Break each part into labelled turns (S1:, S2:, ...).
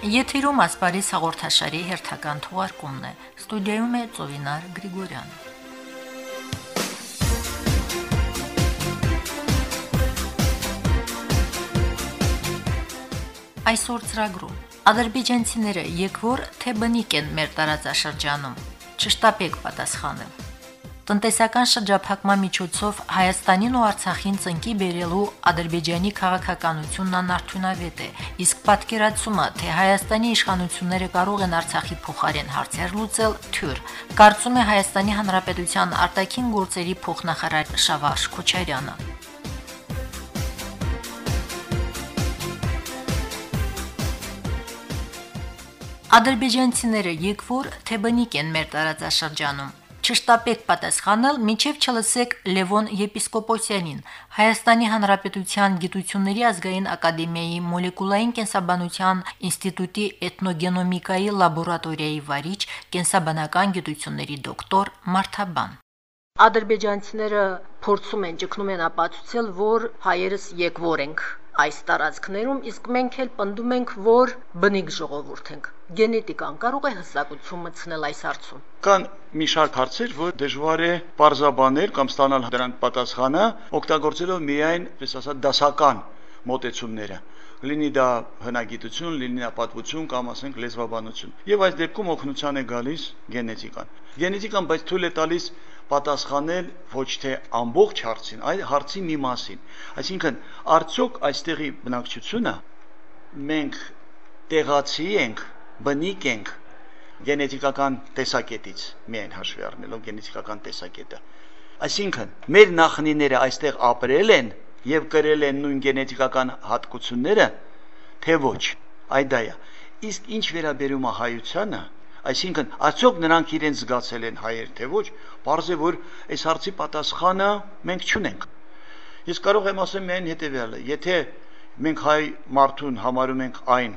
S1: Եթերում ասպարիզ հաղորդաշարի հերթական թողարկումն է։ Ստուդիայում է Ծովինար Գրիգորյան։ Այսօր ծրագրում ադրբեջանցիները եկվոր թե բնիկ են մեր տարածաշրջանում։ Չշտապեք պատասխանել։ Տնտեսական շրջափակման միջոցով Հայաստանին ու Արցախին ծնկի բերելու Ադրբեջանի քաղաքականությունն անարդյունավետ է, իսկ պատկերացումը, թե Հայաստանի իշխանությունները կարող են Արցախի փոխարեն հարցեր լուծել, թյուր, կարծում է Հայաստանի Հանրապետության արտաքին գործերի փոխնախարար Շավարժ Քոչարյանը։ Ադրբեջանցիները եկվոր թե բնիկ են մեր տարածաշրջանում։ Չշտապեք պատասխանել, մինչև չլսեք Լևոն Եպիսկոպոսյանին, Հայաստանի Հանրապետության Գիտությունների ազգային ակադեմիայի մոլեկուլային կենսաբանության ինստիտուտի էթնոգենոմիկայի լաբորատորիայի վարիչ, կենսաբանական գիտությունների դոկտոր Մարթաբան։
S2: Ադրբեջանցիները փորձում են ճգնում են ապացուցել, որ հայերս եկվոր ենք այս տարածքներում, իսկ մենք էլ պնդում ենք, որ բնիկ ժողովուրդ ենք։ Գենետիկան կարող է հստակություն մտցնել այս հարցում։
S3: Կան մի շարք հարցեր, որ դժվար է պարզաբանել կամ ստանալ դրանք պատասխանը, օգտագործելով միայն, պես ասած, դասական մոտեցումները։ Լինի դա հնագիտություն, լինի դա պատմություն կամ ասենք լեզվաբանություն։ Եվ այս դեպքում օգնության է գալիս գենետիկան։ Գենետիկան բայց թույլ է տալիս պատասխանել ոչ թե ամբողջ հարցին, այլ հարցի մի մասին։ Այսինքն, արդյոք այստեղի բնակչությունը մենք տեղացի ենք, բնիկ ենք գենետիկական տեսակետից, միայն հաշվի առնելով գենետիկական տեսակետը։ Այսինքն, մեր նախնիները այստեղ ապրել են եւ կրել են նույն գենետիկական հատկությունները, թե ոչ, այդ դա է։ Իսկ ինչ վերաբերում է հայությանը, այսինքն, արդյոք նրանք իրենց զգացել են հայեր, թե ոչ, պարզ է, որ այս հարցի պատասխանը մենք չունենք։ Ես կարող եմ ասել միայն հետեւյալը. եթե մենք հայ մարդուն համարում ենք այն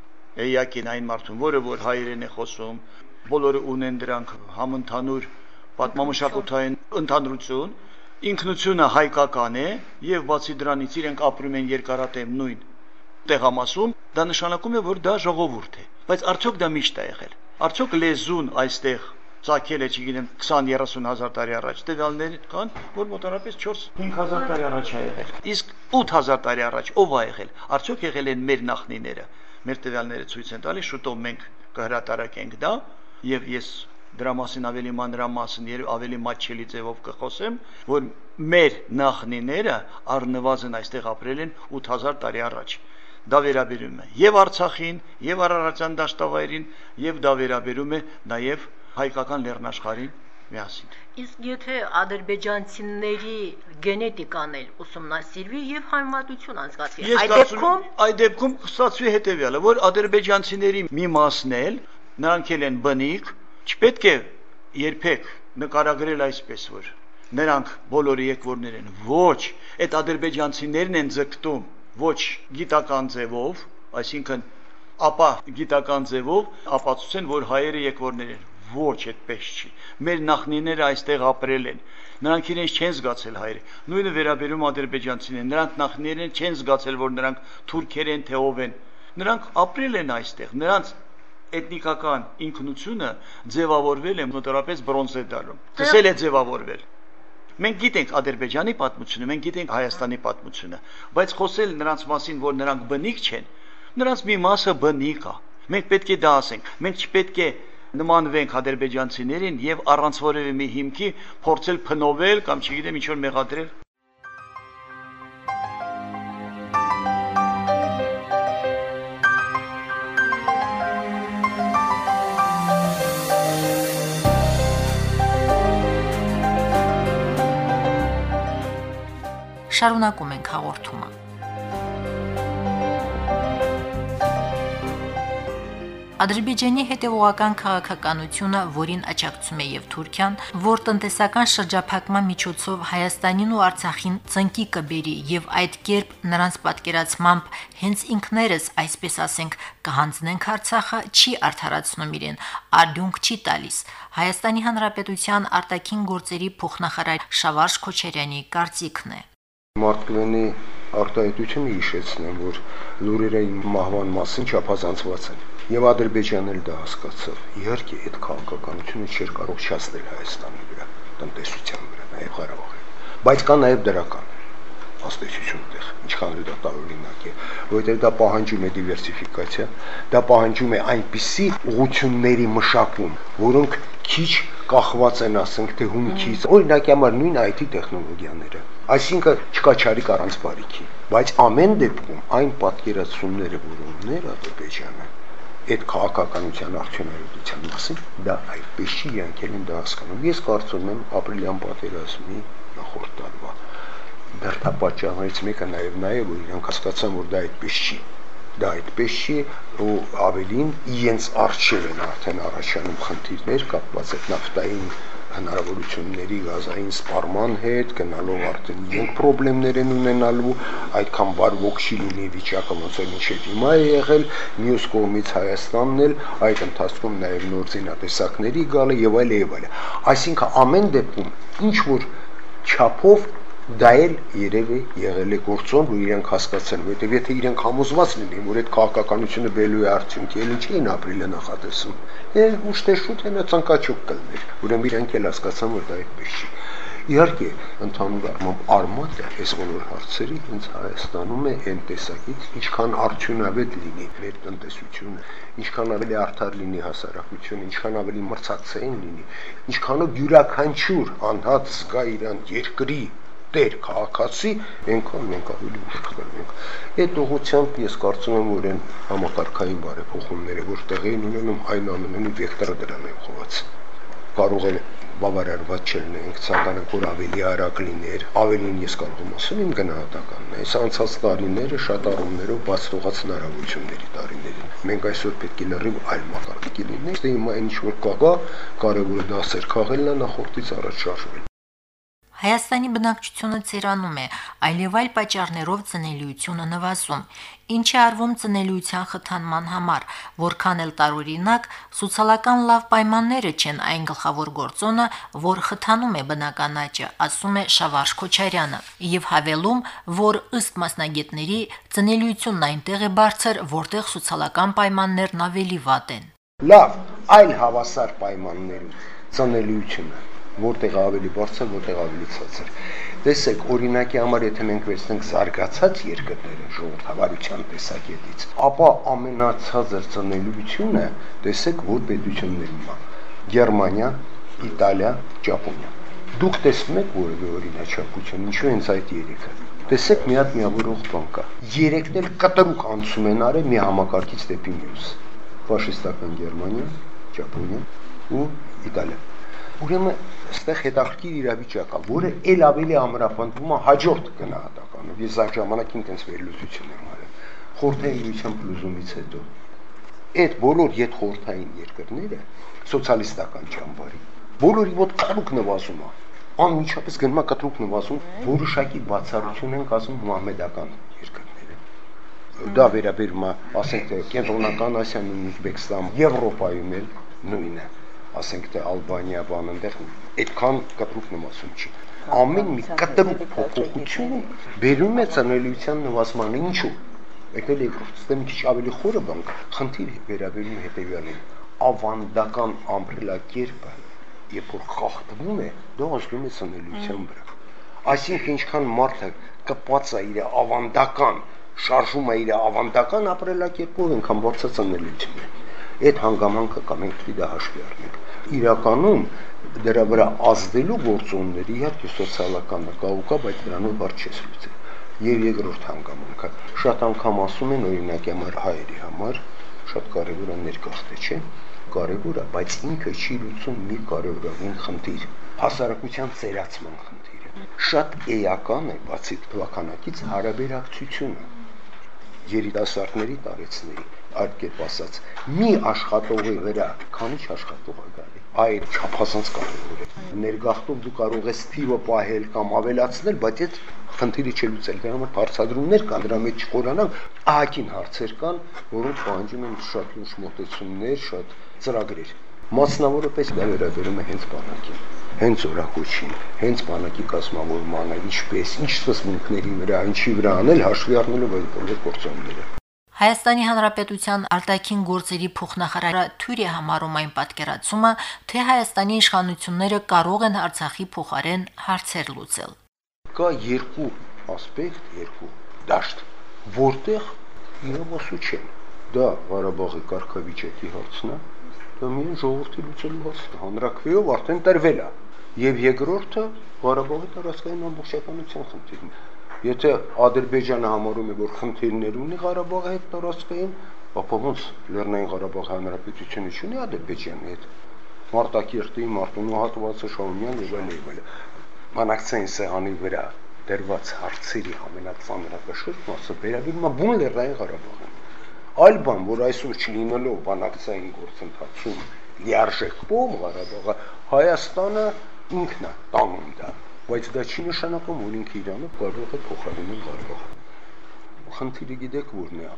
S3: էյակին այն մարդուն, որը որ հայերեն է խոսում, բոլորը ունեն դրանք համընդհանուր պատմամշակութային ընդհանրություն, ինքնությունը հայկական է եւ բացի դրանից իրենք ապրում են երկարատև նույն տեղամասում, դա նշանակում է, որ դա ժողովուրդ է։ Բայց արդյոք դա միշտ է եղել։ Արդյոք լեզուն այստեղ ծագել է, չգիտեմ, 20-30 հազար տարի առաջ, տվյալներ կան, որ մոտավորապես 4-5 հազար տարի առաջ է եղել։ Իսկ 8 հազար տարի առաջ ով է եղել։ Արդյոք եղել են մեր նախնիները։ Մեր տվյալները ցույց են տալիս, շուտով մենք կհրատարակենք դա, եւ ես դրա մասին ավելի մանրամասն եւ ավելի մատչելի ձևով կխոսեմ, որ մեր նախնիները առնվազն այստեղ ապրել են 8000 տարի առաջ։ Դա վերաբերում է եւ Արցախին, եւ Արարատյան դաշտավայրին, եւ դա վերաբերում է նաեւ հայկական լեռնաշխարհին միասին։
S2: Իսկ եթե ադրբեջանցիների գենետիկան էլ ուսումնասիրվի եւ համեմատություն անցկացվի,
S3: այդ դեպքում ստացվի հետեւյալը, որ ադրբեջանցիների մի մասն էլ նրանք են բնիկ, չպետք է երբեք նկարագրել այսպես, որ նրանք բոլորը եկվորներ են։ Ոչ, այդ ադրբեջանցիներն են ձգտում ոչ գիտական ձևով, այսինքն ապա գիտական ձևով ապացուցեն, որ հայերը եկվորներ են։ Ոչ, այդպես չի։ Մեր նախնիները այստեղ ապրել են։ Նրանք իրենց չեն զգացել հայեր։ Նույնը վերաբերում ադրբեջանցիներին։ Նրանք նախնիներն չեն զգացել, որ նրանք թուրքեր են, թե ով են։ Նրանք ապրել են այստեղ։ Նրանց էթնիկական ինքնությունը ձևավորվել է մոտավորապես բրոնզե դարում։ Սկսել է ձևավորվել։ Մենք գիտենք Ադրբեջանի պատմությունը, մենք գիտենք Հայաստանի պատմությունը, բայց խոսել նրանց մասին, որ նրանք բնիկ չեն, նրանց մի մասը բնիկ է։ Մենք պետք է դա ասենք։ Մենք չպետք է նմանվենք ադրբեջանցիներին եւ առանց որևէ մի հիմքի փորձել փնովել կամ չգիտեմ ինչ որ մեղադրել։
S1: Շարունակում ենք հաղորդումը։ Ադրբեջանի հետևողական քաղաքականությունը, որին աջակցում է եւ Թուրքիան, որ տնտեսական շրջափակման միջոցով Հայաստանին ու Արցախին ծնկի կբերի եւ այդ կերպ նրանց պատկերացմամբ հենց ինքներս, այսպես ասենք, կհանձնենք Արցախը, չի արդարացնում իրեն, արդյունք չի տալիս։ Հայաստանի Հանրապետության արտաքին գործերի փոխնախարար Շավարժ Քոչարյանի կարծիքն է։
S4: Մարտկվենի արտահայտությունը հիշեցնեմ, որ լուրերը մահվան մասին չափազանցված են։ Եվ Ադրբեջանն էլ դա հասկացավ։ Իհարկե, այդ քաղաքականությունը չէր կարող չասնել Հայաստանի վրա, տնտեսության վրա, նաև Ղարաբաղի։ Բայց կա նաև դրական ազդեցություն դեռ, ինչքան էլ դա տարօրինակ է, որովհետև դա պահանջում է դիվերսիֆիկացիա, դա պահանջում է այնպիսի ուղղությունների մշակում, որոնք քիչ կախված են, ասենք, թե հումքից, օրինակի համար նույն IT տեխնոլոգիաները, այսինքն չկա չարիք առանց բարիքի, բայց ամեն դեպքում այն պատկերացումները, որ ուներ Ադրբեջանը, այդ քաղաքականության արդյունավետության մասին, դա այդպես չի, իրանք են դա հասկանում։ Ես կարծում եմ ապրիլյան պատերազմի նախորդ տարվա դրդապատճառներից մեկը նաև որ իրանք հասկացան, որ դա այդպես չի։ Դա այդպես չի, ու ավելին իրենց առջև են արդեն առաջանում խնդիրներ կապված այդ նավթային հնարավորությունների գազային սպառման հետ, գնալով արդեն իրենք խնդիրներ են ունենալու, այդքան բարվոք չի լինի վիճակը, ոնց որ մինչև հիմա է եղել, մյուս կողմից Հայաստանն էլ այդ ընթացքում նաև նոր զինատեսակների գալը եւ այլ եւ այլ։ Այսինքն ամեն դեպքում ինչ որ չափով դա էլ երևի եղել է գործոն, որ իրենք հասկացան, որովհետև եթե իրենք համոզված լինեն, որ այդ քաղաքականությունը բելու է արդյունքի, էլ ինչի են ապրիլը նախատեսում։ Ուշտե-շուտ հենա ցանկաչուկ կլներ, ուրեմն իրենք էլ հասկացան, որ դա այդպես չի։ Իհարկե, ընդհանուր առմամբ արմատը այս բոլոր հարցերի հենց Հայաստանում է այն տեսակից, ինչքան արդյունավետ լինի մեր տնտեսությունը, ինչքան ավելի արդար լինի հասարակությունը, ինչքան ավելի մրցակցային լինի, ինչքանով յուրաքանչյուր անհատ զգա իրան երկրի տեր քաղաքացի, այնքան մենք ավելի ուշ կգնանք։ Այդ ուղղությամբ ես կարծում եմ, որ այն համակարգային բարեփոխումները, որ տեղի են ունենում, այն ամենի վեկտորը դրան է ուղղված։ Կարող է բավարարված չլինենք, ցանկանում որ ավելի արագ լիներ, ավելին ես կարող եմ ասել իմ գնահատականն է։ Այս անցած տարիները շատ առումներով բաց թողած հնարավորությունների տարիներ են։ Մենք այսօր պետք է լրիվ այլ մակարդակի լինենք, դե հիմա ինչ որ կա, կարևորը դասեր քաղելն է, նախորդից առաջ շարժվել։
S1: Հայաստանի բնակչությունը ծիրանում է, այլև այլ պատճառներով ծնելիությունը նվազում, ինչի արվում ծնելիության խթանման համար, որքան էլ տարօրինակ, սոցիալական լավ պայմանները չեն այն գլխավոր գործոնը, որ խթանում է բնական աճը, ասում է Շավարժ Քոչարյանը, եւ հավելում, որ ըստ մասնագետների ծնելիությունն այնտեղ է բարձր, որտեղ սոցիալական պայմաններն ավելի վատ են։
S4: Լավ, այլ հավասար պայմաններում ծնելիությունը որտեղ ավելի բարձր, որտեղ ավելի ցածր։ Տեսեք, օրինակի համար եթե մենք վերցնենք զարգացած երկրները ժողովրդավարության տեսակետից, ապա ամենացածր ծնելիությունը տեսեք որ պետություններում է՝ Գերմանիա, Իտալիա, Ճապոնիա։ Դուք տեսնում եք որևէ օրինաչափություն, ինչու հենց այդ երեքը։ Տեսեք մի հատ միավորող բան կա։ Երեքն էլ կտրուկ անցում են արել մի համակարգից դեպի մյուս։ Ֆաշիստական Գերմանիա, Ճապոնիա ու Իտալիա։ Ուրեմն այստեղ հետաքրքիր իրավիճակ է, որը ել ավելի ամրապնդվում է հաջորդ գնահատականով։ Ես այդ ժամանակ ինքս վերլուծություն եմ արել։ Խորհրդային միության փլուզումից հետո այդ բոլոր յետխորհրդային երկրները սոցիալիստական ճամբարի բոլորի մոտ կտրուկ նվազում է։ Անմիջապես գնում է կտրուկ նվազում, որոշակի բացառություն են կազմում մահմեդական երկրները։ Դա վերաբերում է, ասենք թե Կենտրոնական Ասիան, Ուզբեկստան, Եվրոպայում էլ նույնը։ Ասենք թե Ալբանիա բան այնտեղ այդքան կտրուկ նվազում չի։ Ամեն մի կտրուկ փոփոխություն բերում է ծնելիության նվազմանը, ինչու։ Եկել երկրորդ ստեմ քիչ ավելի խորը բան, խնդիրը վերաբերում է հետևյալին։ Ավանդական ամրելակերպը, երբ որ խախտվում է, դա ազդում է ծնելիության վրա։ Այսինքն ինչքան մարդը կպած է իր ավանդական, շարժում է իր ավանդական ապրելակերպով, այնքան բարձր ծնելիություն է։ Այդ հանգամանքը կա, մենք պետք է դա հաշվի առնենք։ Իրականում դրա վրա ազդելու գործոնները իհարկե սոցիալականն կա, բայց դրանով բարձ չես լուծել։ Եվ երկրորդ հանգամանքը, շատ անգամ ասում են օրինակի համար հայերի համար, շատ կարևոր է ներգաղթը, չէ՞։ Կարևոր է, բայց ինքը չի լուծում մի կարևորագույն խնդիր՝ հասարակության ծերացման խնդիրը։ Շատ էական է, բացի թվականակից, հարաբերակցությունը երիտասարդների տարեցների, այդ կերպ ասած, մի աշխատողի վրա, քանի աշխատող է գալի, այդ չափազանց կարևոր է։ Ներգաղթով դու կարող ես թիվը պահել կամ ավելացնել, բայց այդ խնդիրը չլուծել, դրա համար բարձրադրումներ կան, դրա մեջ չխորանալ, ահագին հարցեր կան, որոնք պահանջում են շատ լուրջ մոտեցումներ, շատ ծրագրեր։ Մասնավորապես դա վերաբերում է հենց բանակին։ հենց օրակոչին, հենց բանակի կազմավորմանը, ինչպես, ինչ սկզբունքների վրա, ինչի վրա անել, հաշվի առնելով այդ բոլոր գործոնները։
S1: Հայաստանի Հանրապետության արտաքին գործերի փոխնախարարը թույլ է համարում այն պատկերացումը, թե Հայաստանի իշխանությունները կարող են Արցախի փոխարեն հարցեր լուծել։
S4: Կա երկու ասպեկտ, երկու դաշտ, որտեղ իրավասու չեն։ Դա Ղարաբաղի կարգավիճակի հարցն է, դա միայն ժողովրդի լուծելու հարցն է, հանրաքվեով արդեն տրվել է։ Եվ երկրորդը Ղարաբաղի տարածքային ամբողջականության խնդիրն է։ Եթե Ադրբեջանը համարում է, որ խնդիրներ ունի Ղարաբաղի հետ տարածքային, ապա ոնց Լեռնային Ղարաբաղի Հանրապետությունը չունի Ադրբեջանի հետ։ Մարտակերտի, Մարտունու հատվածը, Շահումյան եւ այլն։ Բանակցային սեղանի վրա դրված հարցերի ամենածանրակշիռ մասը վերաբերում է բուն Լեռնային Ղարաբաղին։ Այլ բան, որ այսօր չլինելով բանակցային գործընթացում լիարժեք կողմ Ղարաբաղը, Հայաստանը ինքն է տանում դա, բայց դա չի նշանակում, որ ինքը Իրանը կարող է փոխարինել Ղարաբաղը։ Խնդիրը գիտեք որն է։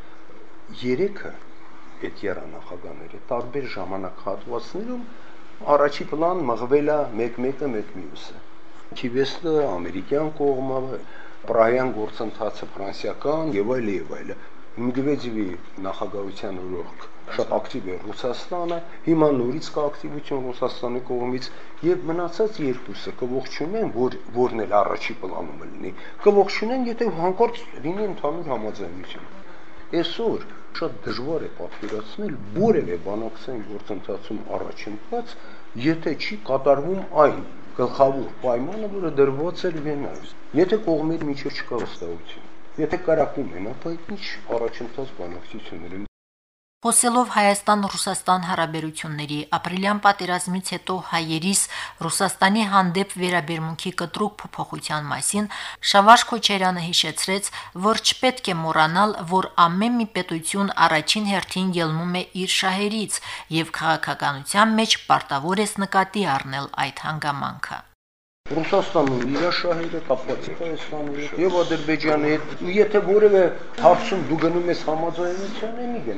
S4: Երեքը այդ երանախագաները տարբեր ժամանակահատվածներում առաջի պլան մղվել է մեկ-մեկը մեկ-մյուսը։ Քիվեստը ամերիկյան կողմը, պրահյան գործընթացը ֆրանսիական եւ այլ։ Մեդվեդևի նախագահության օրոք շատ ակտիվ է Ռուսաստանը, հիմա նորից կա ակտիվություն Ռուսաստանի կողմից եւ մնացած երկուսը կողողջունեն, որն էլ առաջի պլանում լինի, կողողջունեն, եթե հանկարծ լինի ընդհանուր համաձայնություն։ Այսօր շատ դժվար է պատկերացնել որևէ բանակցային գործընթացում առաջընթաց, եթե չի կատարվում այն գլխավոր պայմանը, որը դրված էր Վենայում։ Եթե կողմերի միջև չկա վստահություն, եթե կարակում են, ապա ինչ առաջընթաց բանակցություններ են։
S1: Խոսելով Հայաստան-Ռուսաստան հարաբերությունների ապրիլյան պատերազմից հետո հայերիս Ռուսաստանի հանդեպ վերաբերմունքի կտրուկ փոփոխության մասին, Շավարժ Քոչարյանը հիշեցրեց, որ չպետք է մոռանալ, որ ամեն մի պետություն առաջին հերթին ելնում է իր շահերից եւ քաղաքականության մեջ պարտավոր է նկատի առնել այդ հանգամանքը։
S4: Ռուսաստանն իր շահերը կապված է Հայաստանի հետ եւ Ադրբեջանի հետ։ Եթե որևէ հարցում դու գնում ես համաձայնության,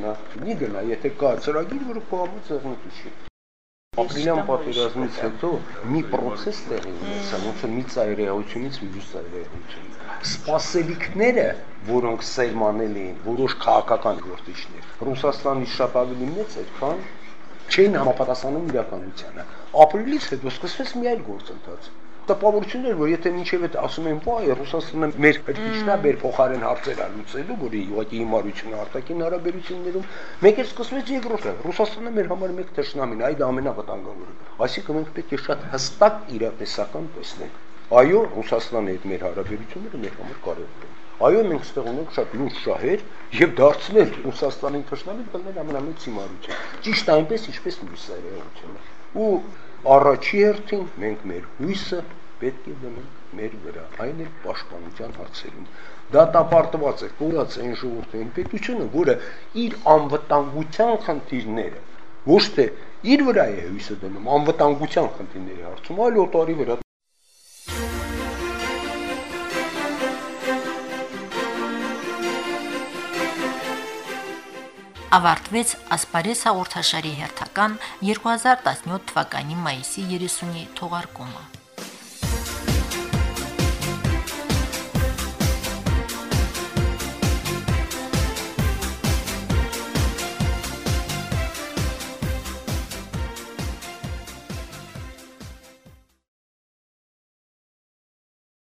S4: մի գնա, եթե կա ծրագիր, որը կողմից ձեռնտու չի։ Ապրիլյան պատերազմից հետո մի process տեղի ունեցավ, ոնց որ մի ծայրահեղությունից մյուս ծայրահեղություն։ Սպասելիքները, որոնք սերմանել էին որոշ քաղաքական գործիչներ, Ռուսաստանից շատ ավելի մեծ էր, քան չէին համապատասխանում իրականությանը։ Ապրիլից հետո սկսվեց մի այլ գործընթաց։ Տպավորություն էր, որ եթե մինչև այդ ասում են, «Բայ, Ռուսաստանը մեր քրտիչն է, մեր փոխարեն հարցեր լուծելու, որի ուղղակի հիմարությունը արտաքին հարաբերություններում», մեկ էլ սկսվեց երկրորդը։ Ռուսաստանը մեր համար մեկ թշնամին, այդ ամենավտանգավորը։ Այսինքն մենք պետք է շատ հստակ իրատեսական տեսնենք։ Այո, Ռուսաստանի հետ մեր հարաբերությունները մեր համար կարևոր են։ Այո, մենք ստեղ ունենք շատ լուրջ շահեր եւ դարձնել Ռուսաստանին թշնամին կլներ ամենամեծ հիմարություն։ Ճիշտ այնպես, ինչպես մյուս ծայրահեղությունը։ Ու առաջի հերթին մենք մեր հույսը պետք է դնենք մեր վրա, այն էլ պաշտպանության հարցերում։ Դատապարտված է կորած այն ժողովրդային պետությունը, որը իր անվտանգության խնդիրները ոչ թե իր վրա է հույսը դնում, անվտանգության խնդիրների հարցում, այլ օտարի վրա։
S1: Ավարտվեց Ասպարես հաղորդաշարի հերթական 2017 թվականի մայիսի 30-ի թողարկումը։